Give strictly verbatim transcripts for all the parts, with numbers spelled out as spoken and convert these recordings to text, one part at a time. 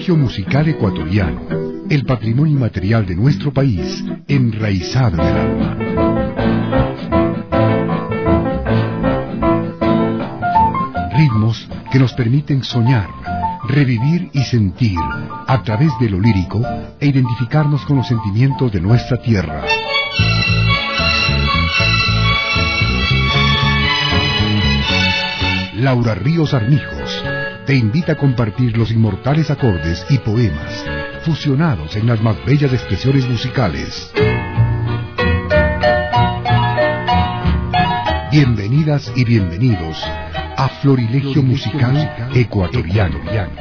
Florilegio musical ecuatoriano, el patrimonio inmaterial de nuestro país, enraizado en el alma. Ritmos que nos permiten soñar, revivir y sentir a través de lo lírico e identificarnos con los sentimientos de nuestra tierra. Laura Ríos Armijos te invita a compartir los inmortales acordes y poemas fusionados en las más bellas expresiones musicales. Bienvenidas y bienvenidos a Florilegio musical ecuatoriano.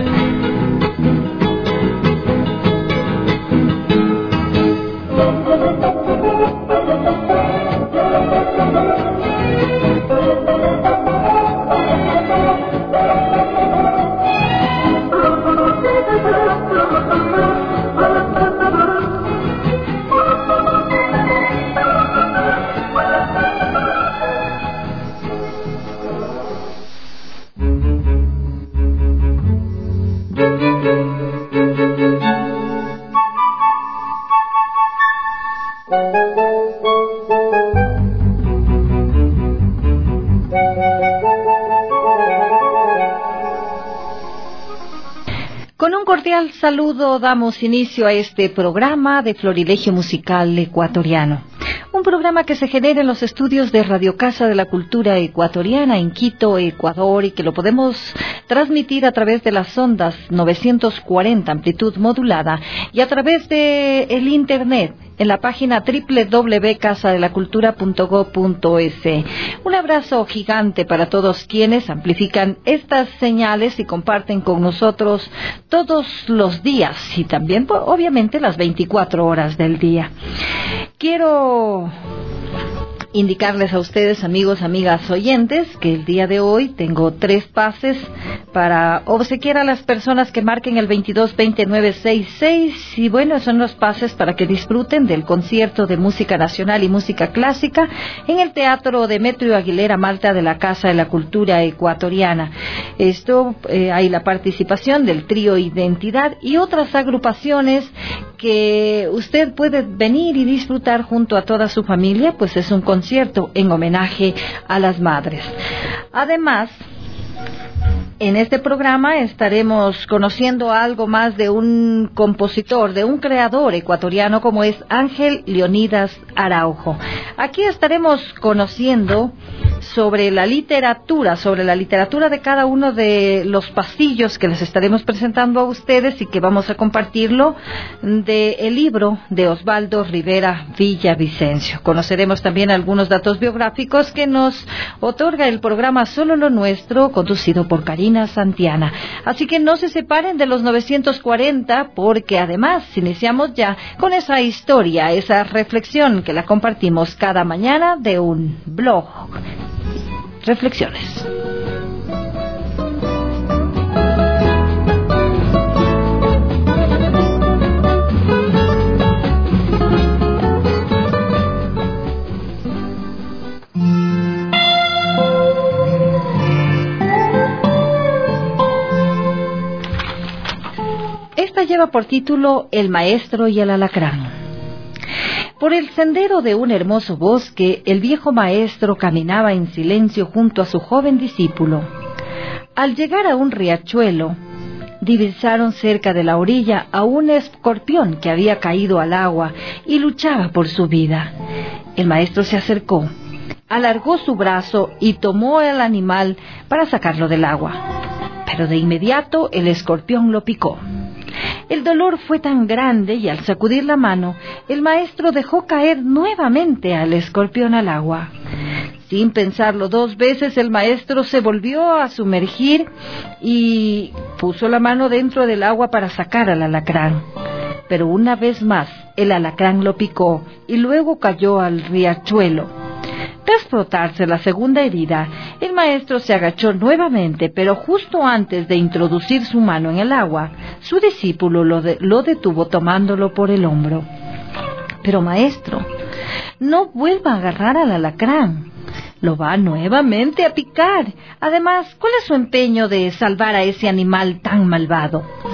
Con un cordial saludo damos inicio a este programa de Florilegio Musical Ecuatoriano. Un programa que se genera en los estudios de Radio Casa de la Cultura Ecuatoriana en Quito, Ecuador, y que lo podemos transmitir a través de las ondas novecientos cuarenta amplitud modulada y a través de el internet en la página doble u doble u doble u punto casa de la cultura punto gob punto es. Un abrazo gigante para todos quienes amplifican estas señales y comparten con nosotros todos los días y también, pues, obviamente, las veinticuatro horas del día. Quiero indicarles a ustedes, amigos, amigas oyentes, que el día de hoy tengo tres pases para obsequiar a las personas que marquen el veintidós veinte nueve sesenta y seis, y bueno, son los pases para que disfruten del concierto de música nacional y música clásica en el Teatro Demetrio Aguilera Malta de la Casa de la Cultura Ecuatoriana. Esto, eh, hay la participación del trío Identidad y otras agrupaciones que usted puede venir y disfrutar junto a toda su familia, pues es un concierto concierto en homenaje a las madres. Además, en este programa estaremos conociendo algo más de un compositor, de un creador ecuatoriano como es Ángel Leonidas Araujo. Aquí estaremos conociendo sobre la literatura, sobre la literatura de cada uno de los pasillos que les estaremos presentando a ustedes y que vamos a compartirlo del libro de Osvaldo Rivera Villavicencio. Conoceremos también algunos datos biográficos que nos otorga el programa Solo lo Nuestro, conducido por Karina Santiana. Así que no se separen de los novecientos cuarenta, porque además iniciamos ya con esa historia, esa reflexión que la compartimos cada mañana de un blog. Reflexiones. Esta lleva por título El maestro y el alacrán. Por el sendero de un hermoso bosque, el viejo maestro caminaba en silencio junto a su joven discípulo. Al llegar a un riachuelo, divisaron cerca de la orilla a un escorpión que había caído al agua y luchaba por su vida. El maestro se acercó, alargó su brazo y tomó al animal para sacarlo del agua. Pero de inmediato el escorpión lo picó. El dolor fue tan grande y al sacudir la mano, el maestro dejó caer nuevamente al escorpión al agua. Sin pensarlo dos veces, el maestro se volvió a sumergir y puso la mano dentro del agua para sacar al alacrán. Pero una vez más, el alacrán lo picó y luego cayó al riachuelo. Tras frotarse la segunda herida, el maestro se agachó nuevamente, pero justo antes de introducir su mano en el agua, su discípulo lo, de, lo detuvo tomándolo por el hombro. Pero maestro, no vuelva a agarrar al alacrán. Lo va nuevamente a picar. Además, ¿cuál es su empeño de salvar a ese animal tan malvado?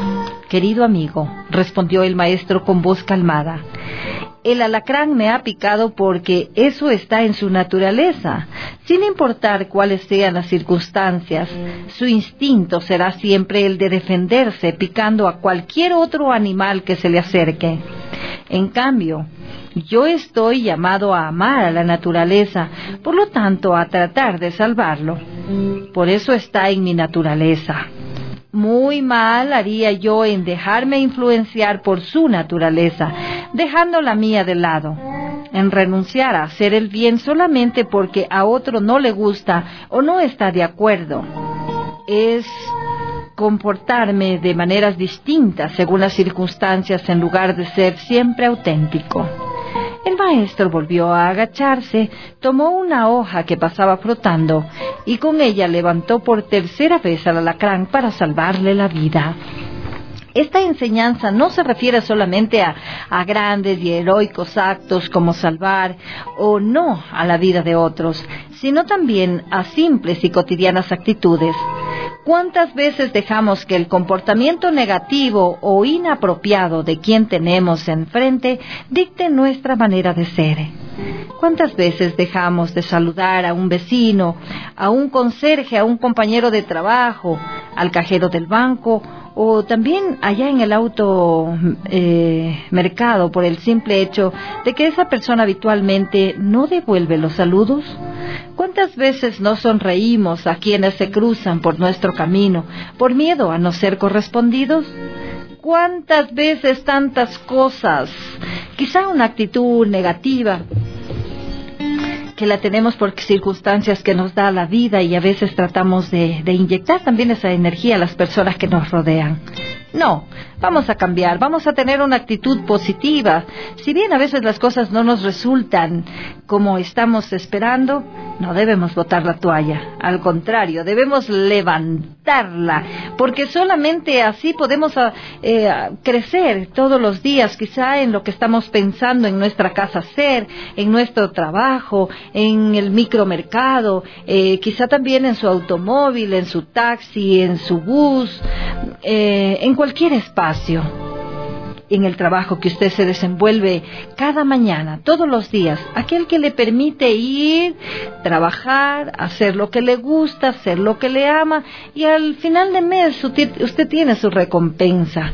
querido amigo, respondió el maestro con voz calmada. El alacrán me ha picado porque eso está en su naturaleza. Sin importar cuáles sean las circunstancias, su instinto será siempre el de defenderse picando a cualquier otro animal que se le acerque. En cambio, yo estoy llamado a amar a la naturaleza, por lo tanto a tratar de salvarlo. Por eso está en mi naturaleza. Muy mal haría yo en dejarme influenciar por su naturaleza, dejando la mía de lado, en renunciar a hacer el bien solamente porque a otro no le gusta o no está de acuerdo. Es comportarme de maneras distintas según las circunstancias en lugar de ser siempre auténtico. El maestro volvió a agacharse, tomó una hoja que pasaba frotando y con ella levantó por tercera vez al alacrán para salvarle la vida. Esta enseñanza no se refiere solamente a, a grandes y heroicos actos como salvar o no a la vida de otros, sino también a simples y cotidianas actitudes. ¿Cuántas veces dejamos que el comportamiento negativo o inapropiado de quien tenemos enfrente dicte nuestra manera de ser? ¿Cuántas veces dejamos de saludar a un vecino, a un conserje, a un compañero de trabajo, al cajero del banco o también allá en el auto eh, mercado por el simple hecho de que esa persona habitualmente no devuelve los saludos? ¿Cuántas veces no sonreímos a quienes se cruzan por nuestro camino por miedo a no ser correspondidos? ¿Cuántas veces tantas cosas? Quizá una actitud negativa que la tenemos por circunstancias que nos da la vida y a veces tratamos de, de inyectar también esa energía a las personas que nos rodean. No, vamos a cambiar, vamos a tener una actitud positiva. Si bien a veces las cosas no nos resultan como estamos esperando, no debemos botar la toalla. Al contrario, debemos levantarla, porque solamente así podemos eh, crecer todos los días, quizá en lo que estamos pensando en nuestra casa hacer, en nuestro trabajo, en el micromercado, eh, quizá también en su automóvil, en su taxi, en su bus, eh, en cualquier espacio, en el trabajo que usted se desenvuelve cada mañana, todos los días, aquel que le permite ir, trabajar, hacer lo que le gusta, hacer lo que le ama, y al final de mes usted tiene su recompensa.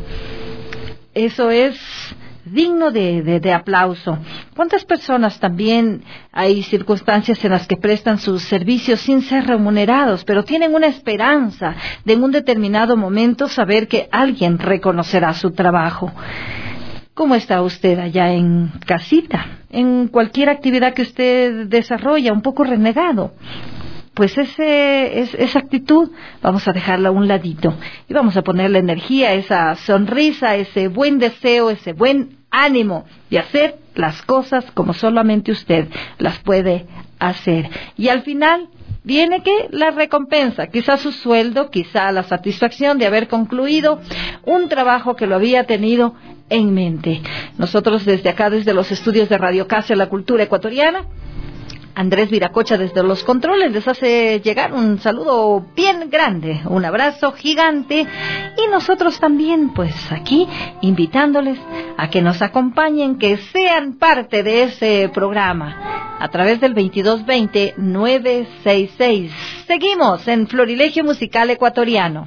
Eso es digno de, de, de aplauso. ¿Cuántas personas también hay circunstancias en las que prestan sus servicios sin ser remunerados, pero tienen una esperanza de en un determinado momento saber que alguien reconocerá su trabajo? ¿Cómo está usted allá en casita? En cualquier actividad que usted desarrolla, un poco renegado. Pues ese, es, esa actitud vamos a dejarla a un ladito y vamos a ponerle energía, esa sonrisa, ese buen deseo, ese buen ánimo de hacer las cosas como solamente usted las puede hacer. Y al final viene que la recompensa, quizá su sueldo, quizá la satisfacción de haber concluido un trabajo que lo había tenido en mente. Nosotros desde acá, desde los estudios de Radio Casa de la Cultura Ecuatoriana, Andrés Viracocha desde los controles les hace llegar un saludo bien grande, un abrazo gigante, y nosotros también pues aquí invitándoles a que nos acompañen, que sean parte de ese programa a través del veintidós veinte nueve sesenta y seis. Seguimos en Florilegio Musical Ecuatoriano.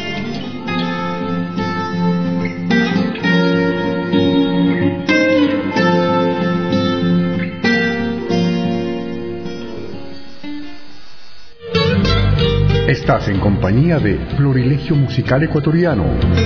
Estás en compañía de Florilegio Musical Ecuatoriano.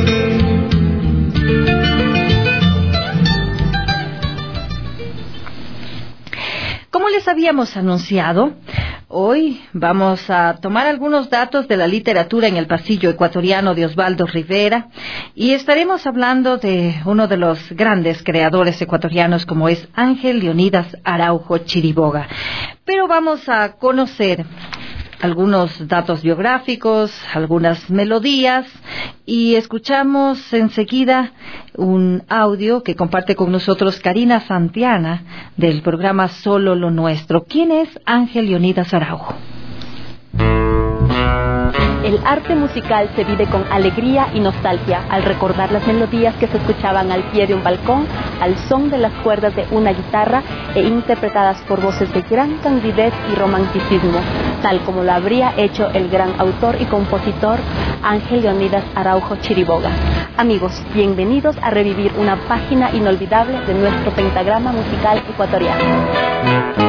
Como les habíamos anunciado, hoy vamos a tomar algunos datos de la literatura en el pasillo ecuatoriano de Osvaldo Rivera y estaremos hablando de uno de los grandes creadores ecuatorianos como es Ángel Leonidas Araujo Chiriboga. Pero vamos a conocer algunos datos biográficos, algunas melodías, y escuchamos enseguida un audio que comparte con nosotros Karina Santiana del programa Solo lo Nuestro. ¿Quién es Ángel Leonidas Araujo? El arte musical se vive con alegría y nostalgia al recordar las melodías que se escuchaban al pie de un balcón, al son de las cuerdas de una guitarra e interpretadas por voces de gran candidez y romanticismo, tal como lo habría hecho el gran autor y compositor Ángel Leonidas Araujo Chiriboga. Amigos, bienvenidos a revivir una página inolvidable de nuestro pentagrama musical ecuatoriano.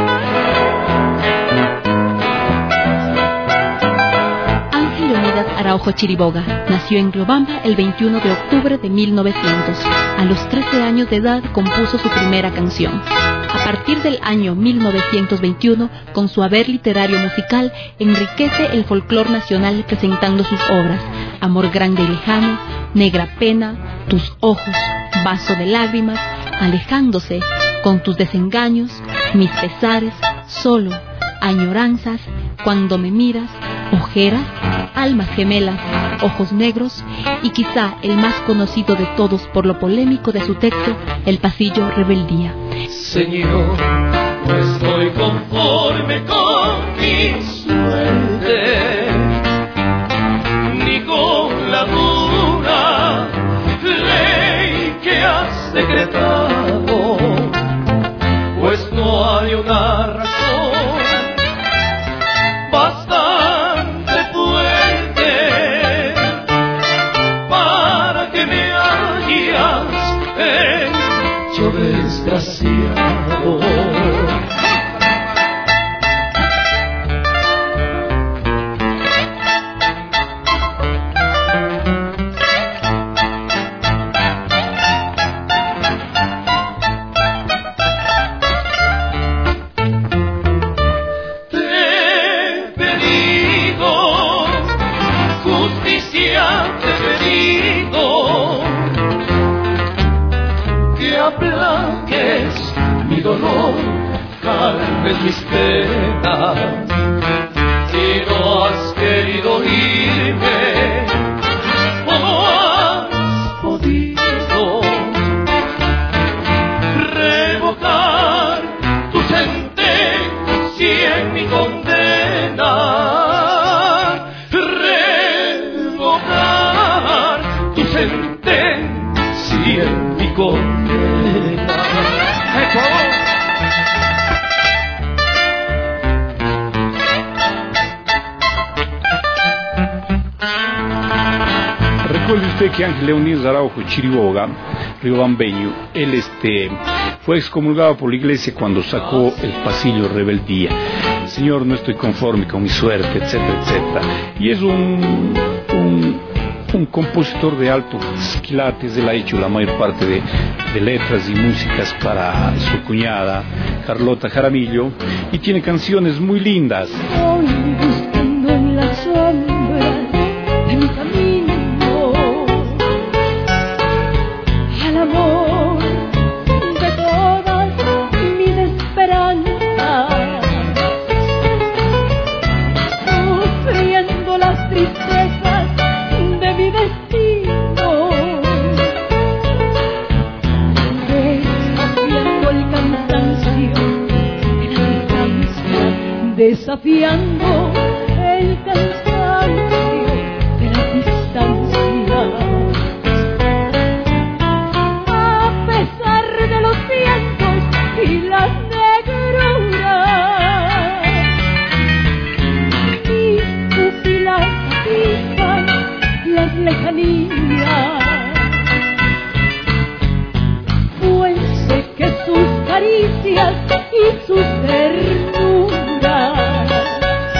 Araujo Chiriboga nació en Riobamba el veintiuno de octubre de mil novecientos. A los trece años de edad compuso su primera canción. A partir del año mil novecientos veintiuno, con su haber literario musical, enriquece el folclor nacional presentando sus obras Amor grande y lejano, Negra pena, Tus ojos, Vaso de lágrimas, Alejándose, Con tus desengaños, Mis pesares, Solo, Añoranzas, Cuando me miras, Ojeras, Almas gemelas, Ojos negros y quizá el más conocido de todos por lo polémico de su texto, El pasillo rebeldía. Señor, no estoy conforme con mi suerte, ni con la dura ley que has decretado, pues no hay una razón bastante fuerte para que me hayas hecho desgraciado. Aplaques mi dolor, calmes mis penas. Si no has querido oírme, ¿cómo has podido revocar tu sentencia en mi condena? Revocar tu sentencia en mi condena. Recuerde usted que Ángel Leonidas Araujo Chiriboga, riobambeño, él este, fue excomulgado por la iglesia cuando sacó El pasillo rebeldía. Señor, no estoy conforme con mi suerte, etcétera, etcétera. Y es un, un, un compositor de altos quilates. Él ha hecho la mayor parte de, de letras y músicas para su cuñada Carlota Jaramillo y tiene canciones muy lindas. Voy buscando en la sombra de mi camino al amor de todas mis esperanzas, sufriendo las tristezas de mi destino, desafiando el cansancio de la distancia, desafiando el cansancio de la distancia. A pesar de los vientos y las negruras, mis pupilas fijan las lejanías, pues sé que sus caricias y sus ternuras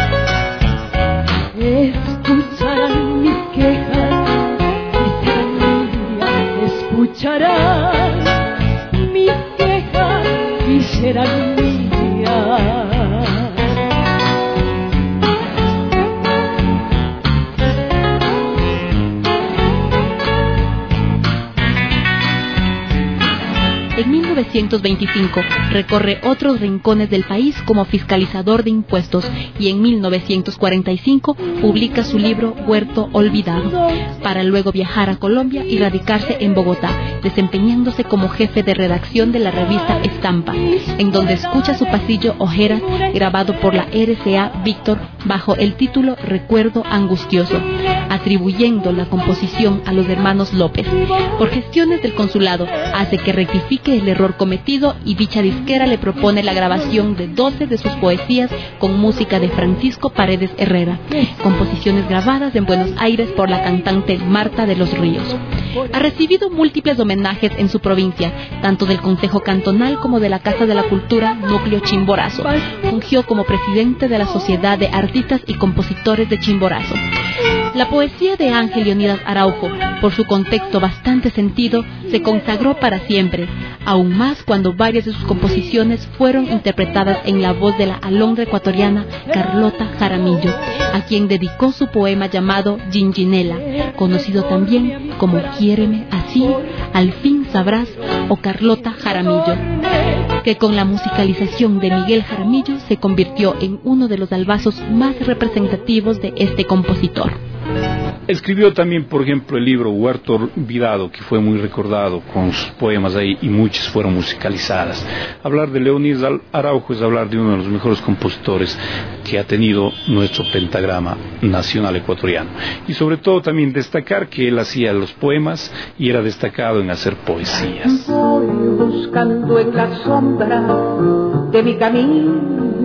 novecientos veinticinco recorre otros rincones del país como fiscalizador de impuestos y en mil novecientos cuarenta y cinco publica su libro Huerto Olvidado, para luego viajar a Colombia y radicarse en Bogotá, desempeñándose como jefe de redacción de la revista Estampa, en donde escucha su pasillo Ojeras, grabado por la R C A Víctor bajo el título Recuerdo Angustioso, atribuyendo la composición a los hermanos López. Por gestiones del consulado hace que rectifique el error cometido y dicha disquera le propone la grabación de doce de sus poesías con música de Francisco Paredes Herrera, composiciones grabadas en Buenos Aires por la cantante Marta de los Ríos. Ha recibido múltiples homenajes en su provincia, tanto del Consejo Cantonal como de la Casa de la Cultura Núcleo Chimborazo. Fungió como presidente de la Sociedad de Artistas y Compositores de Chimborazo. La poesía de Ángel Leonidas Araujo, por su contexto bastante sentido, se consagró para siempre, aún más cuando varias de sus composiciones fueron interpretadas en la voz de la alondra ecuatoriana Carlota Jaramillo, a quien dedicó su poema llamado Ginginela, conocido también como Quiéreme así, al fin sabrás, o Carlota Jaramillo, que con la musicalización de Miguel Jaramillo se convirtió en uno de los albazos más representativos de este compositor. Escribió también, por ejemplo, el libro Huerto Olvidado, que fue muy recordado con sus poemas ahí y muchas fueron musicalizadas. Hablar de Leonidas Araujo es hablar de uno de los mejores compositores que ha tenido nuestro pentagrama nacional ecuatoriano. Y sobre todo también destacar que él hacía los poemas y era destacado en hacer poesías. Voy buscando en la sombra de mi camino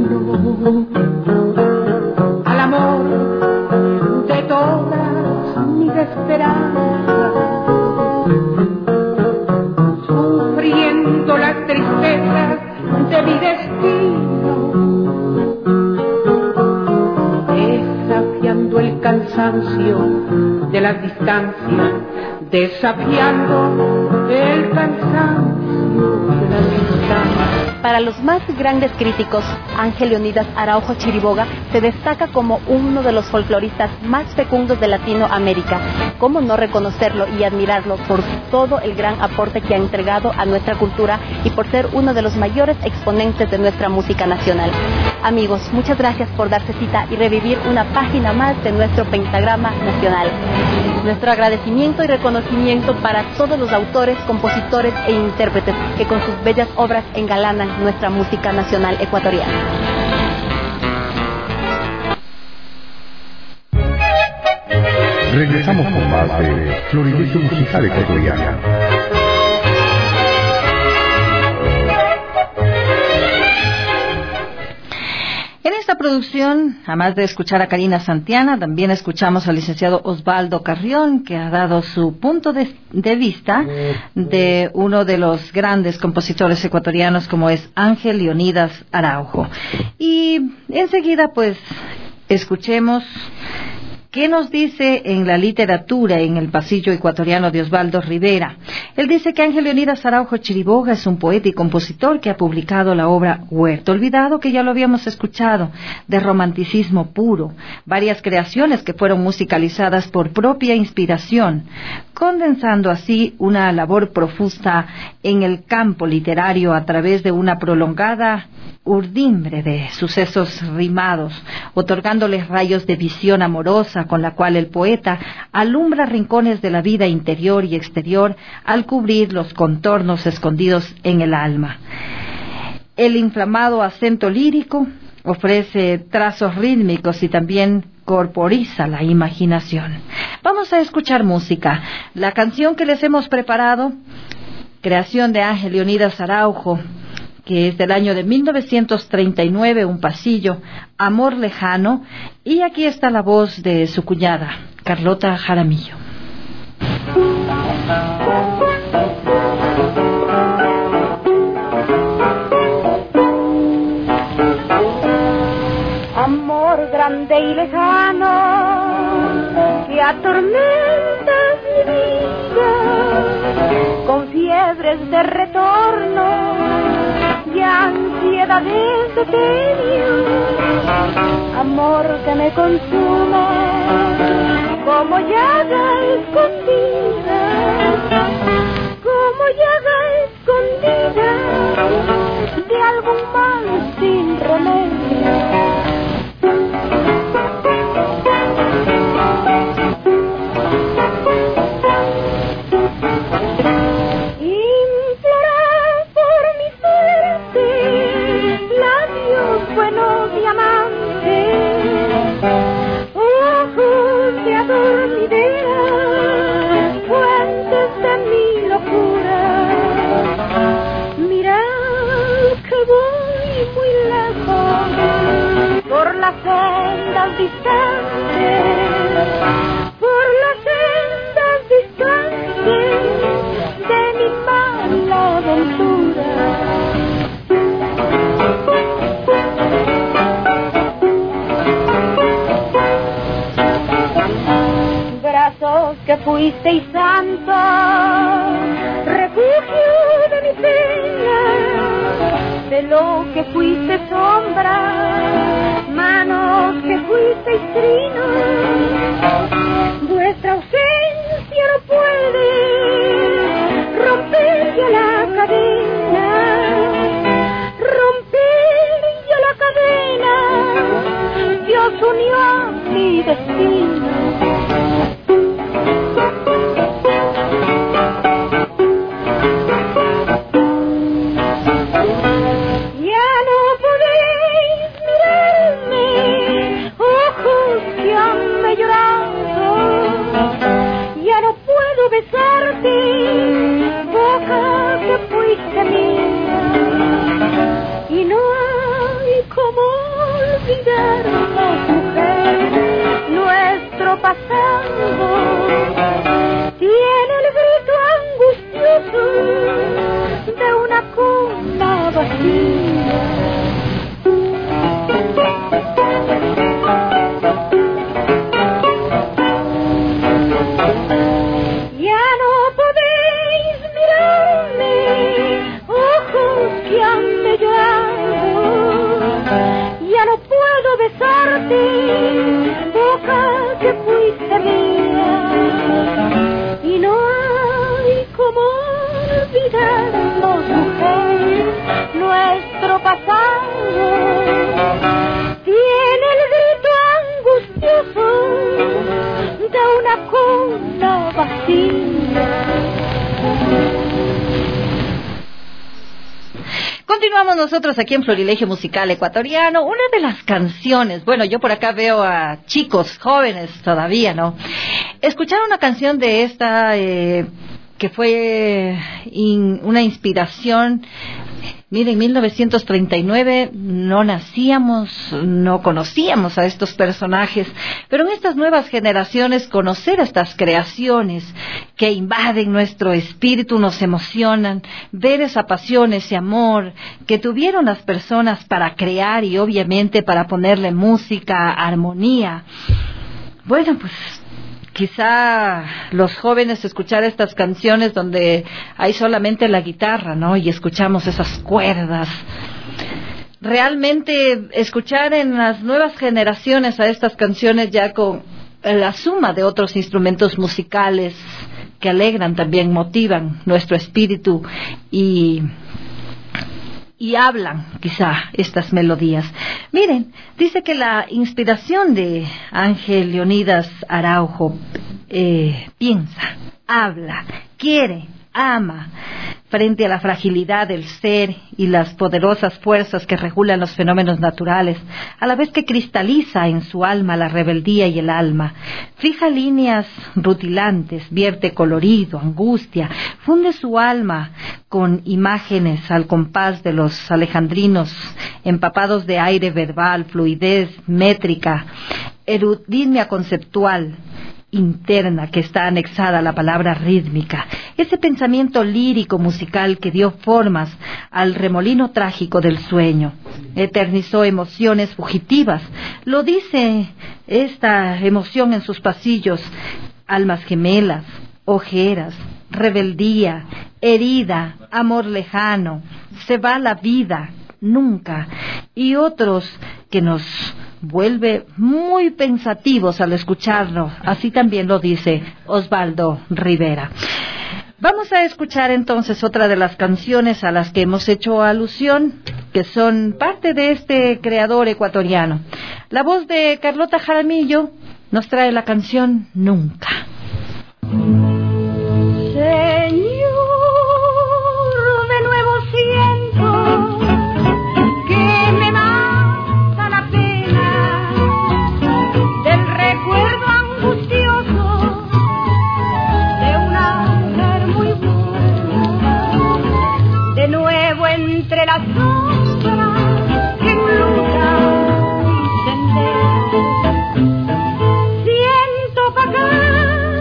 al amor de todas mis esperanzas, sufriendo las tristezas de mi destino, desafiando el cansancio de las distancias, desafiando el cansancio de las distancias. Para los más grandes críticos, Ángel Leonidas Araujo Chiriboga se destaca como uno de los folcloristas más fecundos de Latinoamérica. ¿Cómo no reconocerlo y admirarlo por todo el gran aporte que ha entregado a nuestra cultura y por ser uno de los mayores exponentes de nuestra música nacional? Amigos, muchas gracias por darse cita y revivir una página más de nuestro pentagrama nacional. Nuestro agradecimiento y reconocimiento para todos los autores, compositores e intérpretes que con sus bellas obras engalanan nuestra música nacional ecuatoriana. Regresamos con más de Florilegio Musical Ecuatoriano. En esta producción, además de escuchar a Karina Santiana, también escuchamos al licenciado Osvaldo Carrión, que ha dado su punto de, de vista de uno de los grandes compositores ecuatorianos como es Ángel Leonidas Araujo. Y enseguida, pues, escuchemos ¿qué nos dice en la literatura, en el pasillo ecuatoriano de Osvaldo Rivera? Él dice que Ángel Leonidas Araujo Chiriboga es un poeta y compositor que ha publicado la obra Huerto Olvidado, que ya lo habíamos escuchado, de romanticismo puro, varias creaciones que fueron musicalizadas por propia inspiración, condensando así una labor profusa en el campo literario a través de una prolongada urdimbre de sucesos rimados, otorgándoles rayos de visión amorosa con la cual el poeta alumbra rincones de la vida interior y exterior al cubrir los contornos escondidos en el alma. El inflamado acento lírico ofrece trazos rítmicos y también corporiza la imaginación. Vamos a escuchar música. La canción que les hemos preparado, creación de Ángel Leonidas Araujo, que es del año de mil novecientos treinta y nueve, un pasillo, Amor Lejano, y aquí está la voz de su cuñada, Carlota Jaramillo. Amor grande y lejano, que atormentas mi vida, con fiebres de retorno y ansiedades de tedio, amor que me consume como llaga escondida, como llaga escondida. algún mal sin remedio. Las sendas distantes, por las sendas distantes de mi mala aventura. Brazos que fuisteis santo, refugio de mi pena, de lo que fuiste sombra, manos que fuisteis trino, vuestra ausencia no puede romper ya la cadena, romper ya la cadena, Dios unió a mi destino. Boca que fuiste mía, y no hay como olvidarnos, mujer, nuestro pasado tiene el grito angustioso de una cuna vacía. Boca que fuiste mía, y no hay como olvidarnos, mujer, nuestro pasado tiene el grito angustioso de una cuna vacía. Continuamos nosotros aquí en Florilegio Musical Ecuatoriano. Una de las canciones, bueno, yo por acá veo a chicos jóvenes todavía, ¿no? Escuchar una canción de esta eh, que fue in, una inspiración. Miren, en mil novecientos treinta y nueve no nacíamos, no conocíamos a estos personajes, pero en estas nuevas generaciones conocer estas creaciones que invaden nuestro espíritu, nos emocionan, ver esa pasión, ese amor que tuvieron las personas para crear y obviamente para ponerle música, armonía. Bueno, pues quizá los jóvenes escuchar estas canciones donde hay solamente la guitarra, ¿no? Y escuchamos esas cuerdas. Realmente escuchar en las nuevas generaciones a estas canciones ya con la suma de otros instrumentos musicales que alegran también, motivan nuestro espíritu y y hablan quizá estas melodías. Miren, dice que la inspiración de Ángel Leonidas Araujo eh, piensa, habla, quiere, ama, frente a la fragilidad del ser y las poderosas fuerzas que regulan los fenómenos naturales, a la vez que cristaliza en su alma la rebeldía y el alma, fija líneas rutilantes, vierte colorido, angustia, funde su alma con imágenes al compás de los alejandrinos, empapados de aire verbal, fluidez métrica, erudicia conceptual, interna que está anexada a la palabra rítmica, ese pensamiento lírico musical que dio formas al remolino trágico del sueño, eternizó emociones fugitivas, lo dice esta emoción en sus pasillos, almas gemelas, ojeras, rebeldía, herida, amor lejano, se va la vida, nunca, y otros que nos vuelve muy pensativos al escucharlo, así también lo dice Osvaldo Rivera. Vamos a escuchar entonces otra de las canciones a las que hemos hecho alusión, que son parte de este creador ecuatoriano. La voz de Carlota Jaramillo nos trae la canción Nunca. Señor, de nuevo siento que me mata la pena del recuerdo angustioso de una mujer muy buena. De nuevo entre las sombras que enlutan mis senderos, siento pagar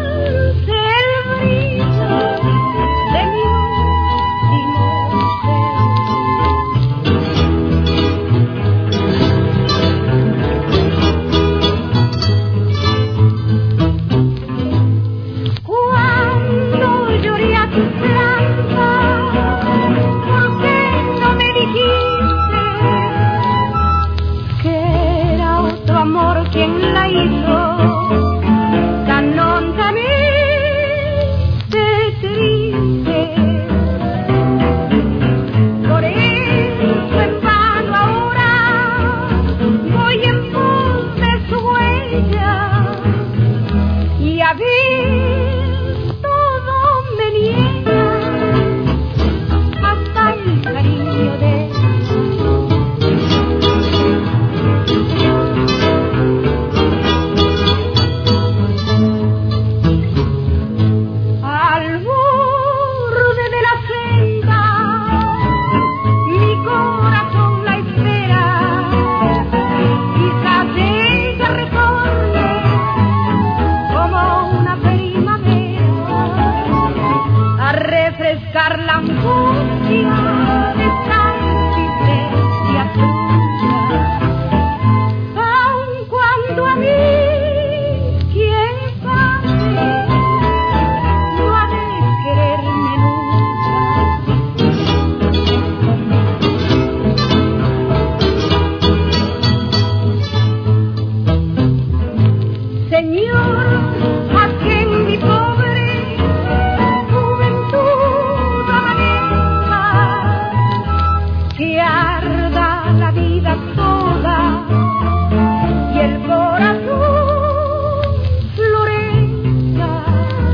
quien la hizo tan hondamente triste. Por eso en vano ahora voy en pos de su huella, y a ver todo me niega hasta el cariño de él. La angustia de existencia tuya, aun cuando a mí, quién sabe, no ha de quererme nunca. Señor, a quien mi pobre que arda la vida toda y el corazón florezca.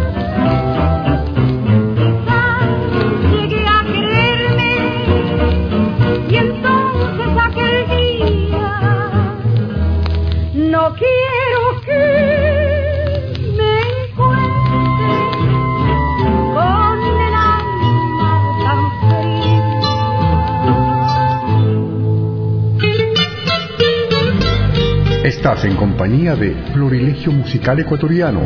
Quizás llegue a quererme y entonces aquel día no quiero que me encuentre con el alma tan fría. Estás en compañía de Florilegio Musical Ecuatoriano.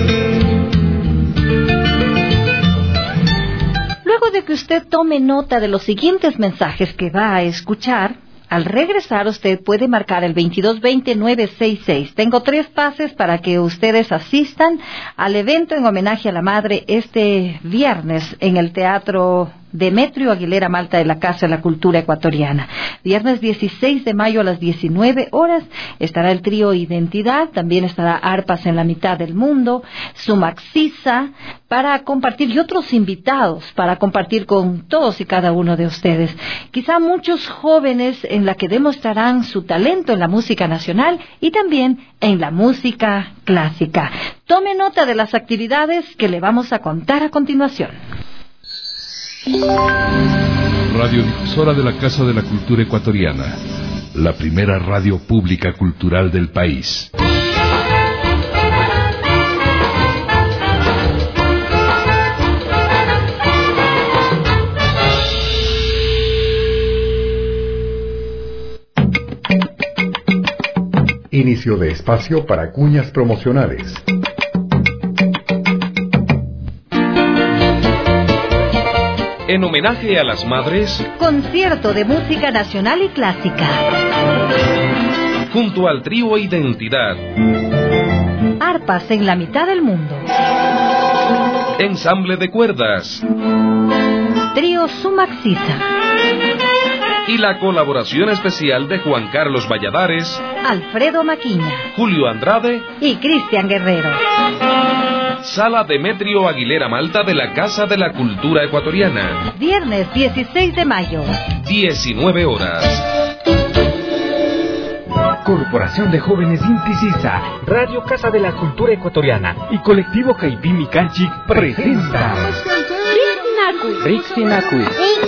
Luego de que usted tome nota de los siguientes mensajes que va a escuchar, al regresar usted puede marcar el veintidós veinte nueve sesenta y seis. Tengo tres pases para que ustedes asistan al evento en homenaje a la madre este viernes en el Teatro Demetrio Aguilera Malta de la Casa de la Cultura Ecuatoriana. Viernes dieciséis de mayo a las diecinueve horas estará el trío Identidad, también estará Arpas en la Mitad del Mundo, Sumaxisa, para compartir, y otros invitados para compartir con todos y cada uno de ustedes. Quizá muchos jóvenes en la que demostrarán su talento en la música nacional y también en la música clásica. Tome nota de las actividades que le vamos a contar a continuación. Radiodifusora de la Casa de la Cultura Ecuatoriana, la primera radio pública cultural del país. Inicio de espacio para cuñas promocionales. En homenaje a las madres, concierto de música nacional y clásica. Junto al trío Identidad. Arpas en la Mitad del Mundo. Ensamble de cuerdas. Trío Sumaxisa. Y la colaboración especial de Juan Carlos Valladares, Alfredo Maquiña, Julio Andrade y Cristian Guerrero. Sala Demetrio Aguilera Malta de la Casa de la Cultura Ecuatoriana. Viernes dieciséis de mayo. diecinueve horas. Corporación de Jóvenes Intisisa, Radio Casa de la Cultura Ecuatoriana y Colectivo Caipimi Canchic presenta Rixinacui.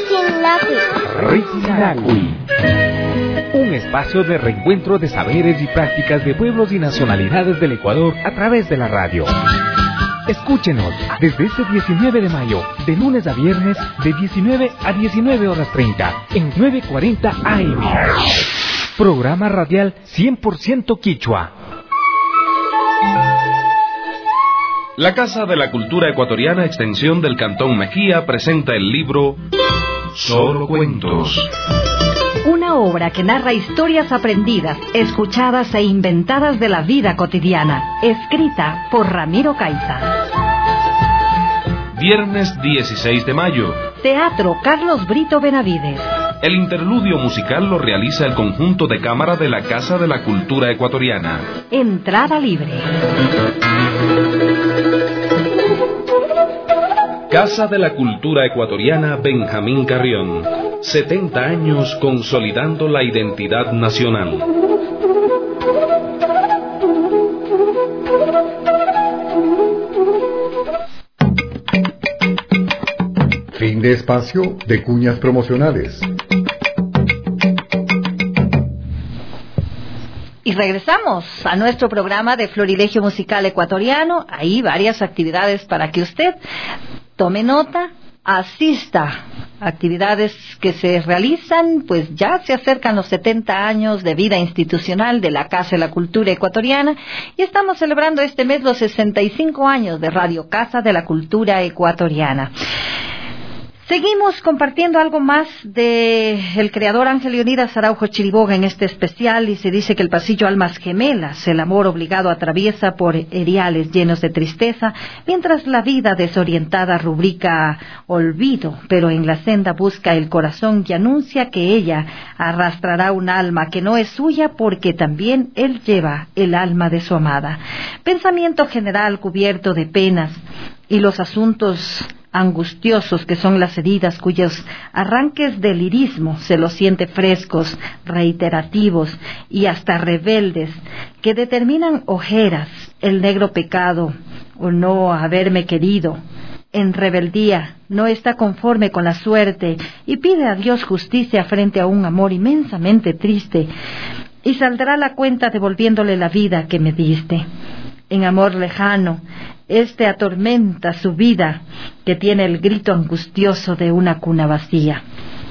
Rixinacui. Un espacio de reencuentro de saberes y prácticas de pueblos y nacionalidades del Ecuador a través de la radio. Escúchenos desde este diecinueve de mayo, de lunes a viernes, de diecinueve a diecinueve horas treinta, en nueve cuarenta A M. Programa radial cien por ciento quichua. La Casa de la Cultura Ecuatoriana, extensión del Cantón Mejía, presenta el libro Solo Cuentos. Una obra que narra historias aprendidas, escuchadas e inventadas de la vida cotidiana, escrita por Ramiro Caiza. Viernes dieciséis de mayo. Teatro Carlos Brito Benavides. El interludio musical lo realiza el conjunto de cámara de la Casa de la Cultura Ecuatoriana. Entrada libre. Casa de la Cultura Ecuatoriana Benjamín Carrión. setenta años consolidando la identidad nacional. Fin de espacio de cuñas promocionales. Y regresamos a nuestro programa de Florilegio Musical Ecuatoriano. Hay varias actividades para que usted tome nota, asista. Actividades que se realizan, pues ya se acercan los setenta años de vida institucional de la Casa de la Cultura Ecuatoriana y estamos celebrando este mes los sesenta y cinco años de Radio Casa de la Cultura Ecuatoriana. Seguimos compartiendo algo más de el creador Ángel Leonidas Araujo Chiriboga en este especial, y se dice que el pasillo Almas Gemelas, el amor obligado atraviesa por eriales llenos de tristeza, mientras la vida desorientada rubrica olvido, pero en la senda busca el corazón y anuncia que ella arrastrará un alma que no es suya porque también él lleva el alma de su amada. Pensamiento general cubierto de penas y los asuntos angustiosos que son las heridas cuyos arranques de lirismo se los siente frescos, reiterativos y hasta rebeldes, que determinan ojeras, el negro pecado o no haberme querido. En rebeldía no está conforme con la suerte y pide a Dios justicia frente a un amor inmensamente triste, y saldrá la cuenta devolviéndole la vida que me diste. En amor lejano, este atormenta su vida, que tiene el grito angustioso de una cuna vacía.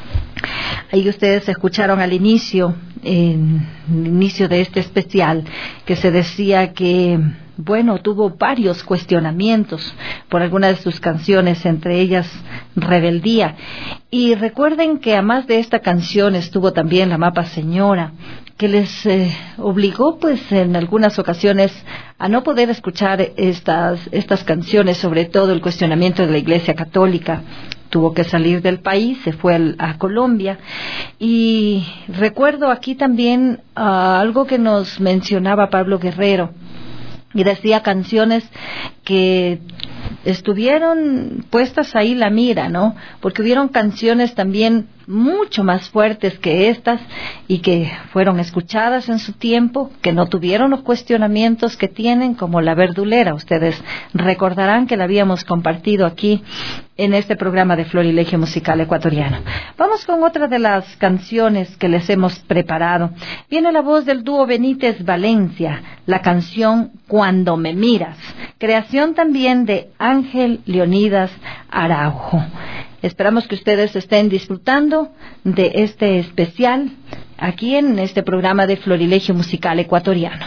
Ahí ustedes escucharon al inicio, en el inicio de este especial, que se decía que, bueno, tuvo varios cuestionamientos por algunas de sus canciones, entre ellas Rebeldía. Y recuerden que además de esta canción estuvo también La Mapa Señora, que les eh, obligó pues en algunas ocasiones a no poder escuchar estas, estas canciones, sobre todo el cuestionamiento de la Iglesia Católica. Tuvo que salir del país, se fue al, a Colombia. Y recuerdo aquí también uh, algo que nos mencionaba Pablo Guerrero, y decía canciones que estuvieron puestas ahí la mira, ¿no? Porque hubieron canciones también mucho más fuertes que estas y que fueron escuchadas en su tiempo, que no tuvieron los cuestionamientos que tienen, como La Verdulera. Ustedes recordarán que la habíamos compartido aquí en este programa de Florilegio Musical Ecuatoriano. Vamos con otra de las canciones que les hemos preparado. Viene la voz del dúo Benítez Valencia, la canción Cuando me miras, creación también de Ángel Leonidas Araujo. Esperamos que ustedes estén disfrutando de este especial aquí en este programa de Florilegio Musical Ecuatoriano.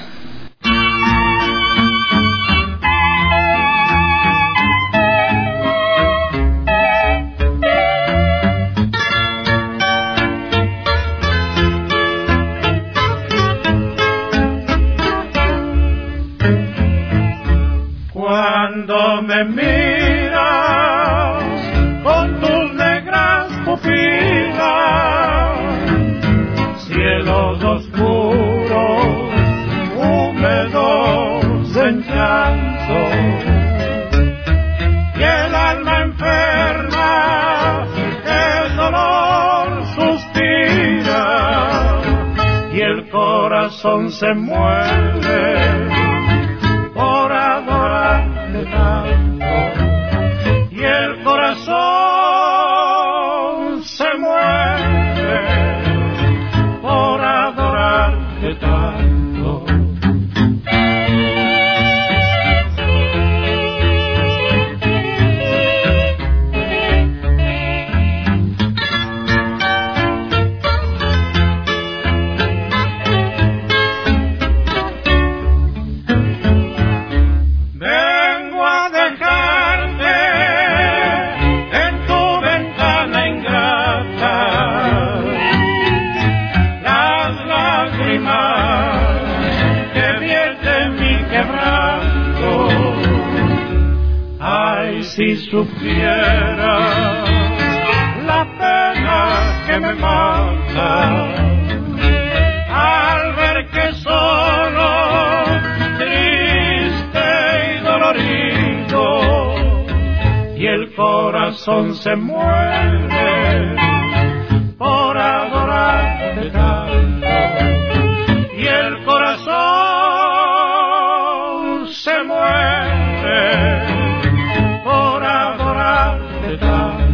Cuando me miras con tus negras pupilas, cielos oscuros, húmedos en llanto, corazón se muere por adorarte tanto, y el corazón se muere por adorarte tanto. Si supiera la pena que me mata al ver que solo, triste y dolorido, y el corazón se muere por adorarte tanto, y el corazón se muere por adorarte tanto.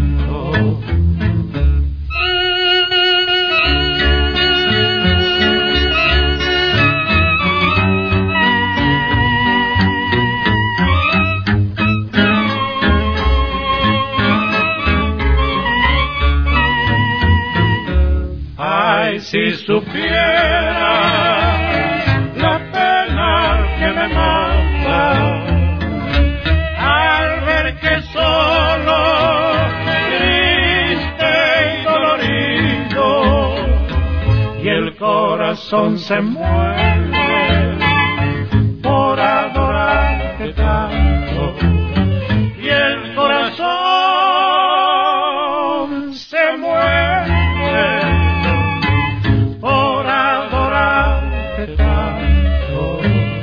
Ay, si supieras la pena que me mata al ver que solo, triste y dolorido, y el corazón se muere por adorarte tanto, y el corazón se muere por adorarte tanto.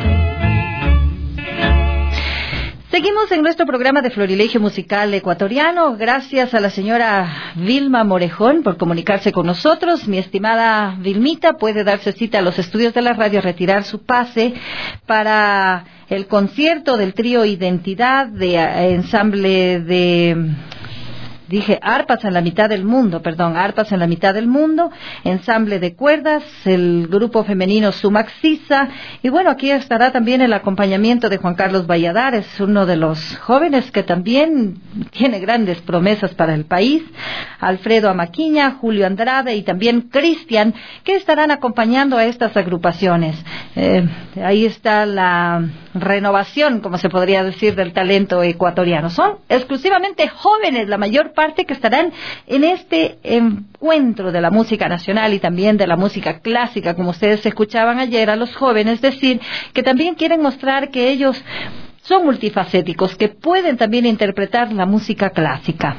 Seguimos en nuestro programa de Florilegio Musical Ecuatoriano. Gracias a la señora Vilma Morejón por comunicarse con nosotros. Mi estimada Vilmita puede darse cita a los estudios de la radio, retirar su pase para el concierto del trío Identidad de eh, ensamble de... Dije arpas en la mitad del mundo, perdón, arpas en la mitad del mundo, ensamble de cuerdas, el grupo femenino Sumaxisa, y bueno, aquí estará también el acompañamiento de Juan Carlos Valladares, uno de los jóvenes que también tiene grandes promesas para el país, Alfredo Amaquiña, Julio Andrade y también Cristian, que estarán acompañando a estas agrupaciones. Eh, ahí está la renovación, como se podría decir, del talento ecuatoriano. Son exclusivamente jóvenes, la mayor parte, que estarán en este encuentro de la música nacional y también de la música clásica, como ustedes escuchaban ayer a los jóvenes decir, que también quieren mostrar que ellos son multifacéticos, que pueden también interpretar la música clásica.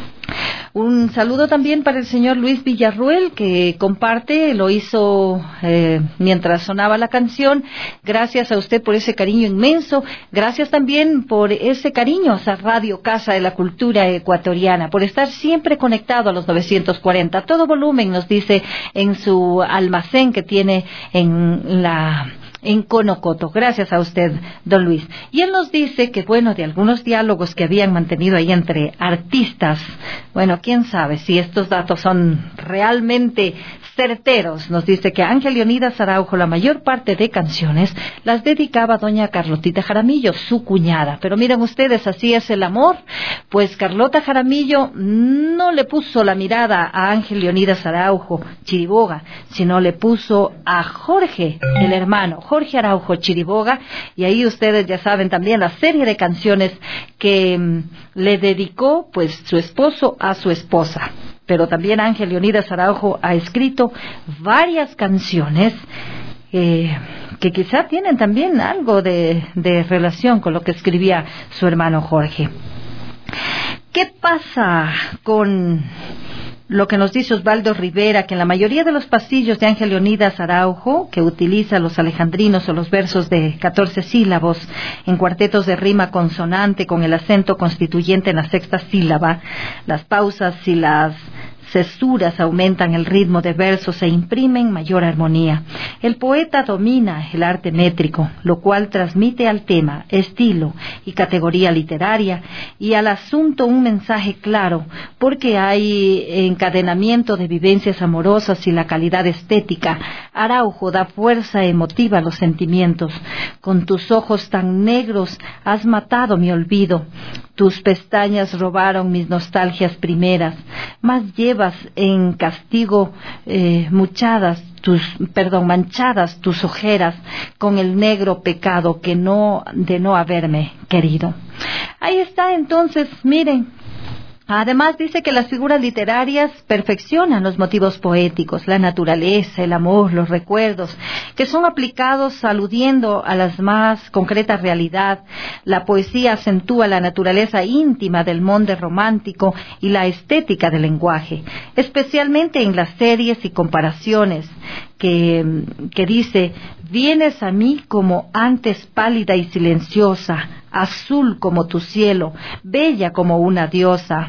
Un saludo también para el señor Luis Villarruel, que comparte, lo hizo eh, mientras sonaba la canción. Gracias a usted por ese cariño inmenso. Gracias también por ese cariño a Radio Casa de la Cultura Ecuatoriana, por estar siempre conectado a los novecientos cuarenta. A todo volumen, nos dice, en su almacén que tiene en la... en Conocoto. Gracias a usted, don Luis. Y él nos dice que, bueno, de algunos diálogos que habían mantenido ahí entre artistas, bueno, quién sabe si estos datos son realmente certeros. Nos dice que Ángel Leonidas Araujo, la mayor parte de canciones, las dedicaba a doña Carlotita Jaramillo, su cuñada. Pero miren ustedes, así es el amor, pues Carlota Jaramillo no le puso la mirada a Ángel Leonidas Araujo Chiriboga, sino le puso a Jorge, el hermano, Jorge Araujo Chiriboga, y ahí ustedes ya saben también la serie de canciones que mm, le dedicó pues su esposo a su esposa. Pero también Ángel Leonidas Araujo ha escrito varias canciones eh, que quizá tienen también algo de, de relación con lo que escribía su hermano Jorge. ¿Qué pasa con lo que nos dice Osvaldo Rivera, que en la mayoría de los pasillos de Ángel Leonidas Araujo, que utiliza los alejandrinos o los versos de catorce sílabos en cuartetos de rima consonante con el acento constituyente en la sexta sílaba, las pausas y las cesuras aumentan el ritmo de versos e imprimen mayor armonía. El poeta domina el arte métrico, lo cual transmite al tema, estilo y categoría literaria y al asunto un mensaje claro, porque hay encadenamiento de vivencias amorosas y la calidad estética. Araujo da fuerza emotiva a los sentimientos. Con tus ojos tan negros has matado mi olvido. Tus pestañas robaron mis nostalgias primeras, mas llevas en castigo eh, muchadas tus, perdón, manchadas tus ojeras con el negro pecado que no de no haberme querido. Ahí está, entonces, miren. Además dice que las figuras literarias perfeccionan los motivos poéticos, la naturaleza, el amor, los recuerdos, que son aplicados aludiendo a la más concreta realidad. La poesía acentúa la naturaleza íntima del monde romántico y la estética del lenguaje, especialmente en las series y comparaciones que, que dice: vienes a mí como antes pálida y silenciosa, azul como tu cielo, bella como una diosa.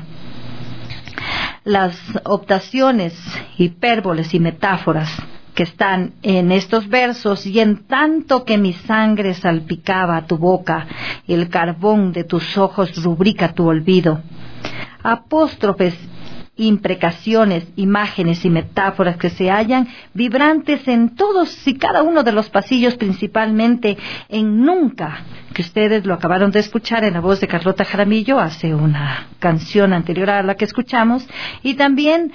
Las optaciones, hipérboles y metáforas que están en estos versos: y en tanto que mi sangre salpicaba tu boca, el carbón de tus ojos rubrica tu olvido. Apóstrofes, imprecaciones, imágenes y metáforas que se hallan vibrantes en todos y cada uno de los pasillos, principalmente en Nunca, que ustedes lo acabaron de escuchar en la voz de Carlota Jaramillo hace una canción anterior a la que escuchamos, y también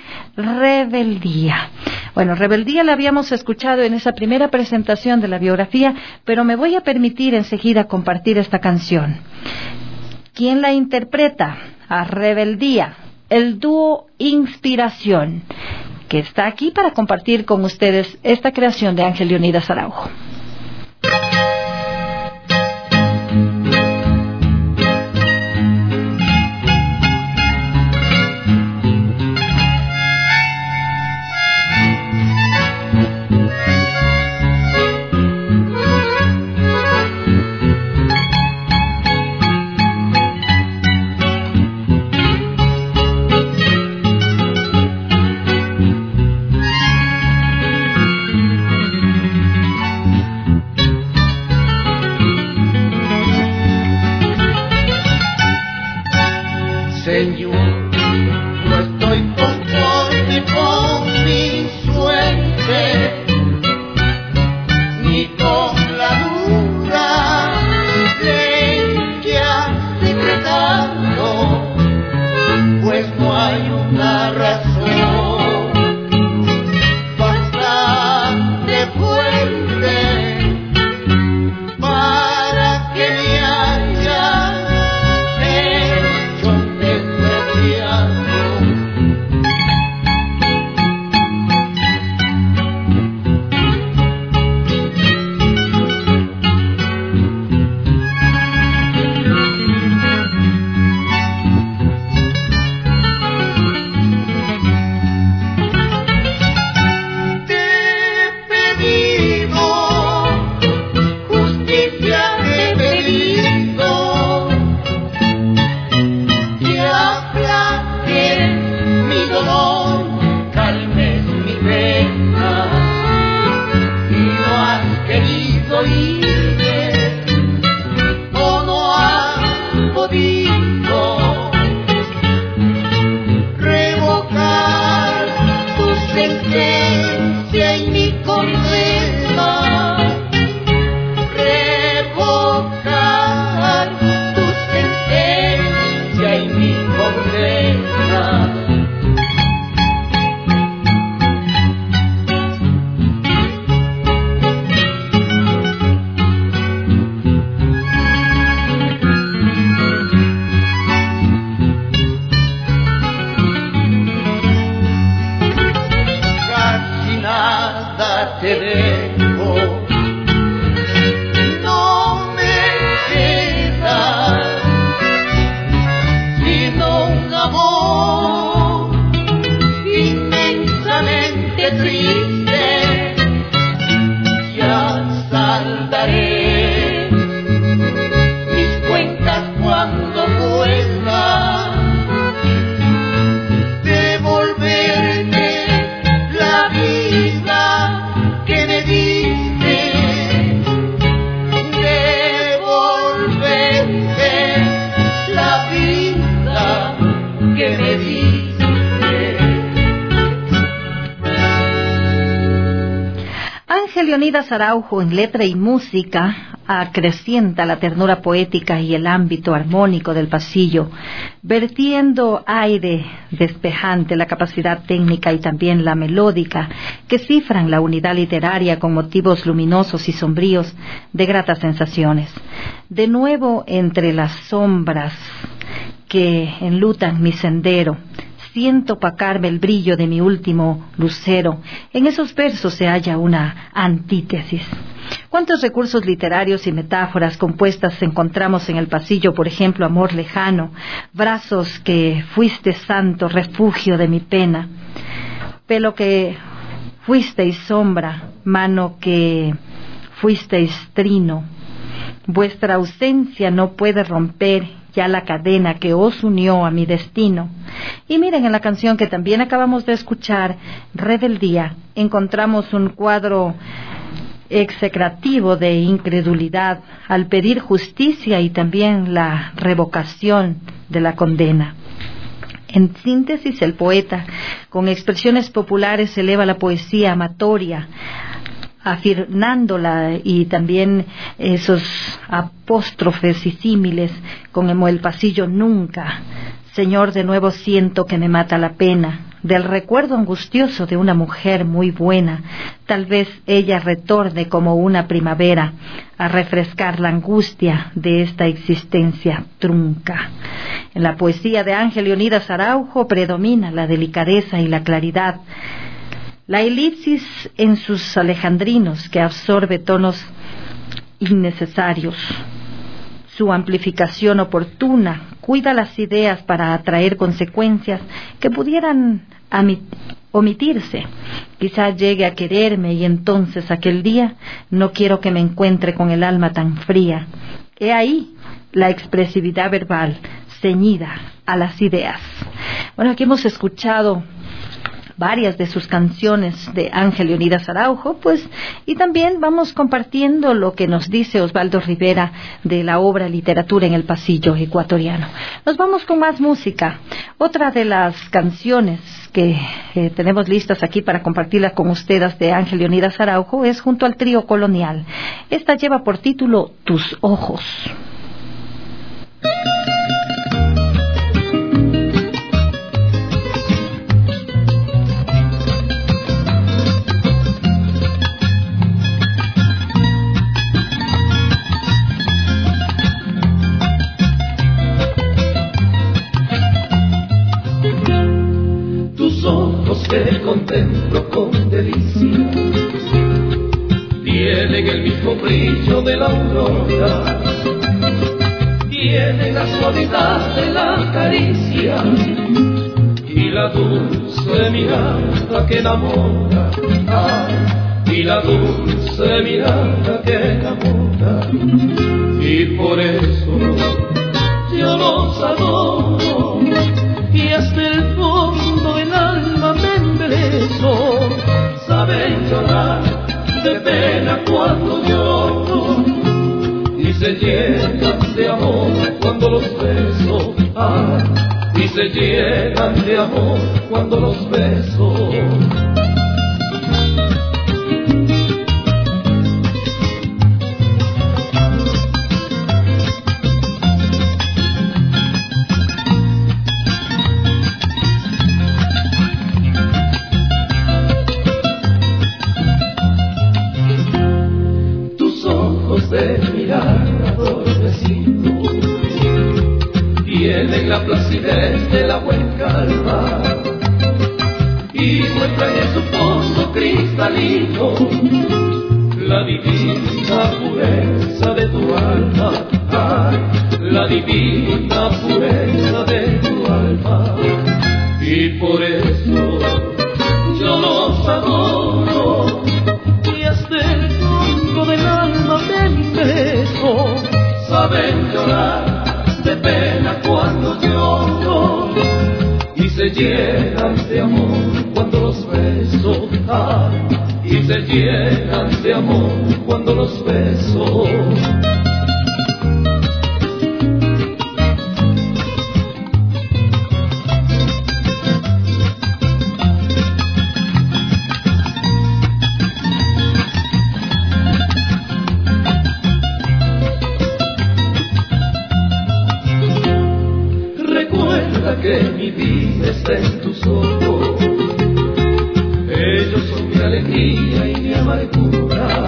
Rebeldía. Bueno, Rebeldía la habíamos escuchado en esa primera presentación de la biografía, pero me voy a permitir enseguida compartir esta canción. ¿Quién la interpreta? A Rebeldía, el dúo Inspiración, que está aquí para compartir con ustedes esta creación de Ángel Leonidas Araujo. Yeah. Leonidas Araujo, en letra y música, acrecienta la ternura poética y el ámbito armónico del pasillo, vertiendo aire despejante, la capacidad técnica y también la melódica, que cifran la unidad literaria con motivos luminosos y sombríos de gratas sensaciones. De nuevo, entre las sombras que enlutan mi sendero, siento opacarme el brillo de mi último lucero. En esos versos se halla una antítesis. ¿Cuántos recursos literarios y metáforas compuestas encontramos en el pasillo? Por ejemplo, amor lejano, brazos que fuiste santo, refugio de mi pena, pelo que fuisteis sombra, mano que fuisteis trino. Vuestra ausencia no puede romper ya la cadena que os unió a mi destino. Y miren, en la canción que también acabamos de escuchar, Rebeldía, encontramos un cuadro execrativo de incredulidad al pedir justicia y también la revocación de la condena. En síntesis, el poeta, con expresiones populares, eleva la poesía amatoria, afirmándola, y también esos apóstrofes y símiles como el pasillo nunca. Señor, de nuevo siento que me mata la pena del recuerdo angustioso de una mujer muy buena. Tal vez ella retorne como una primavera a refrescar la angustia de esta existencia trunca. En la poesía de Ángel Leonidas Araujo predomina la delicadeza y la claridad, la elipsis en sus alejandrinos que absorbe tonos innecesarios. Su amplificación oportuna cuida las ideas para atraer consecuencias que pudieran omitirse. Quizá llegue a quererme y entonces aquel día no quiero que me encuentre con el alma tan fría. He ahí la expresividad verbal ceñida a las ideas. Bueno, aquí hemos escuchado varias de sus canciones de Ángel Leonidas Araujo, pues, y también vamos compartiendo lo que nos dice Osvaldo Rivera de la obra Literatura en el Pasillo Ecuatoriano. Nos vamos con más música. Otra de las canciones que eh, tenemos listas aquí para compartirlas con ustedes de Ángel Leonidas Araujo es junto al Trío Colonial. Esta lleva por título Tus Ojos. Que contemplo con delicia, tienen el mismo brillo de la aurora, tienen la suavidad de la caricia y la dulce mirada que enamora, ay, y la dulce mirada que enamora, y por eso yo los adoro y hasta el fondo del alma me embeleso. Saben llorar de pena cuando lloro y se llenan de amor cuando los beso, ay, y se llenan de amor cuando los beso. La placidez de la buen calma y muestran en su fondo cristalino la divina pureza de tu alma, ay, la divina pureza de tu alma, y por eso yo los adoro y hasta el fondo del alma me beso. Saben llorar de pena cuando lloro y se llenan de amor cuando los beso, ay, y se llenan de amor cuando los beso. que mi vida está en tus ojos. Ellos son mi alegría y mi amargura.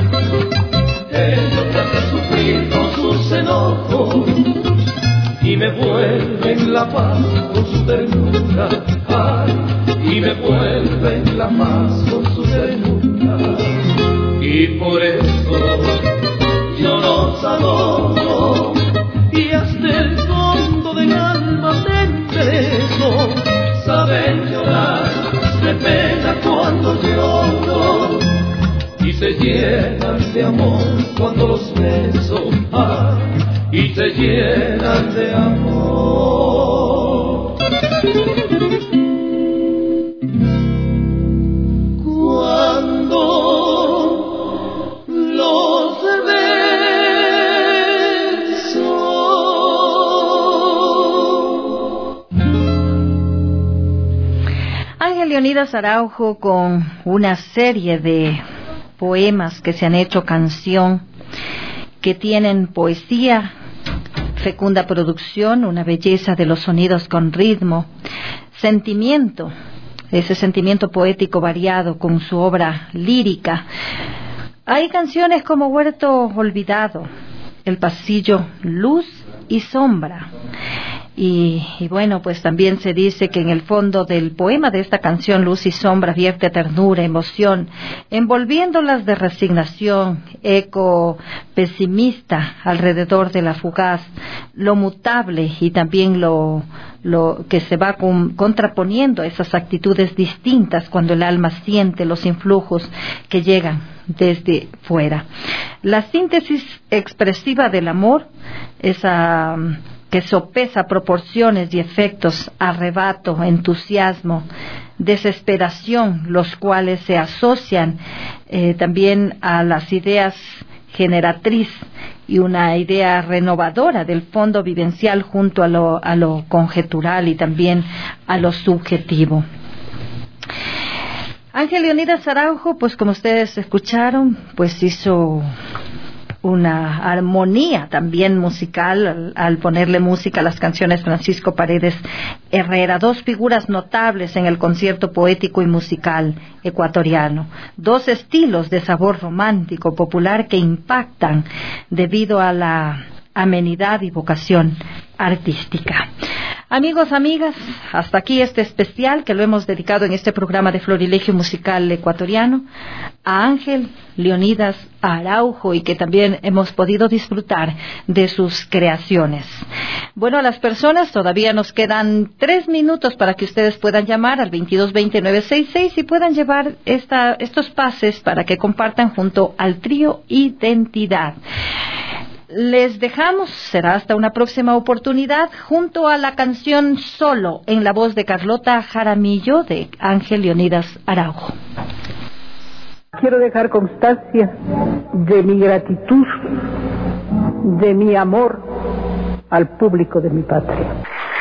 Ellos me hacen sufrir con sus enojos y me vuelven la paz con su ternura. Ay, y me vuelven la paz con su ternura. Y por eso yo los adoro y hasta el fondo del alma te entrego. Saben llorar de pena cuando lloro y se llenan de amor cuando los beso. Ay, y se llenan de amor cuando los beso. Ángel Leonidas Araujo con una serie de poemas que se han hecho canción, que tienen poesía, fecunda producción, una belleza de los sonidos con ritmo, sentimiento, ese sentimiento poético variado con su obra lírica. Hay canciones como Huerto Olvidado, El Pasillo, Luz y Sombra. Y, y bueno, pues también se dice que en el fondo del poema de esta canción, Luz y Sombra, vierte ternura, emoción, envolviéndolas de resignación, eco pesimista alrededor de la fugaz, lo mutable y también lo, lo que se va con, contraponiendo a esas actitudes distintas cuando el alma siente los influjos que llegan desde fuera. La síntesis expresiva del amor, esa que sopesa proporciones y efectos, arrebato, entusiasmo, desesperación, los cuales se asocian eh, también a las ideas generatriz y una idea renovadora del fondo vivencial junto a lo, a lo conjetural y también a lo subjetivo. Ángel Leonidas Araujo, pues como ustedes escucharon, pues hizo una armonía también musical al, al ponerle música a las canciones Francisco Paredes Herrera, dos figuras notables en el concierto poético y musical ecuatoriano, dos estilos de sabor romántico popular que impactan debido a la amenidad y vocación artística. Amigos, amigas, hasta aquí este especial que lo hemos dedicado en este programa de Florilegio Musical Ecuatoriano a Ángel Leonidas Araujo y que también hemos podido disfrutar de sus creaciones. Bueno, a las personas todavía nos quedan tres minutos para que ustedes puedan llamar al veintidós veinte nueve sesenta y seis y puedan llevar esta, estos pases para que compartan junto al trío Identidad. Les dejamos, será hasta una próxima oportunidad, junto a la canción Solo, en la voz de Carlota Jaramillo, de Ángel Leonidas Araujo. Quiero dejar constancia de mi gratitud, de mi amor al público de mi patria.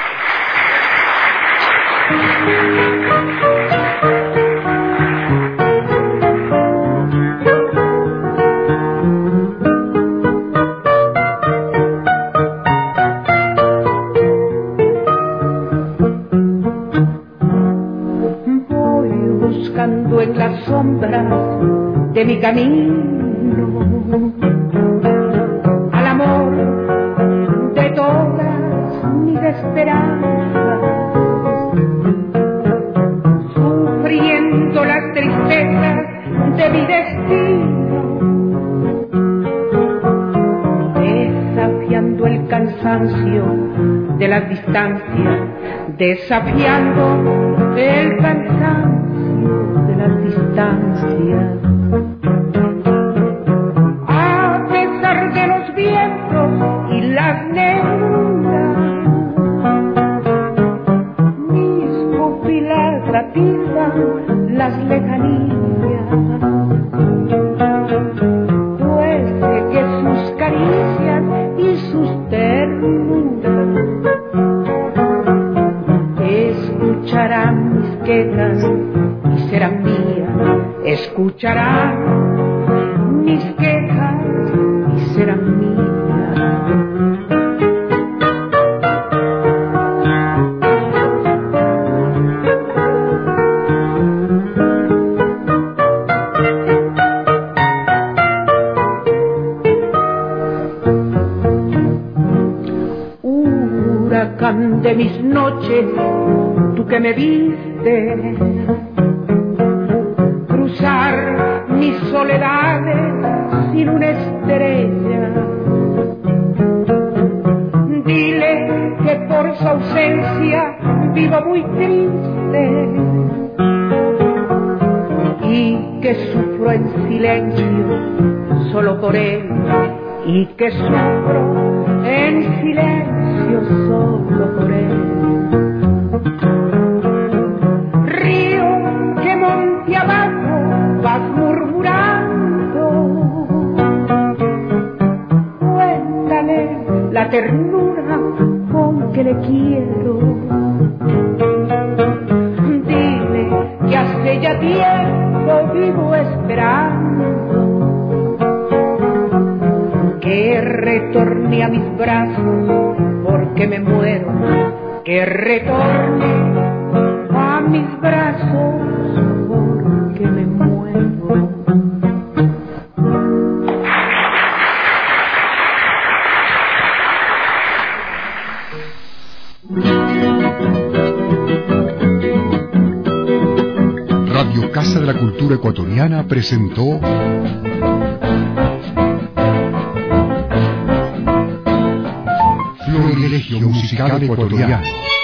En las sombras de mi camino al amor de todas mis esperanzas, sufriendo las tristezas de mi destino, desafiando el cansancio de las distancias, desafiando el cansancio de las distancias. A pesar de los vientos y las nerudas, mis pupilas latidan las lejanías, pues sé que sus caricias y sus ternuras escucharán mis quejas y serán mías, escucharán mis quejas y serán mías. alejan de mis noches, tú que me viste cruzar mis soledades sin una estrella. Dile que por su ausencia vivo muy triste y que sufro en silencio solo por él, y que sufro en silencio solo por él. Río que monte abajo vas murmurando, cuéntale la ternura con que le quiero. Dile que hace ya tiempo vivo esperando que retorne a mis brazos porque me muero, que retorne a mis brazos porque me muero. Radio Casa de la Cultura Ecuatoriana presentó Florilegio Musical Ecuatoriano.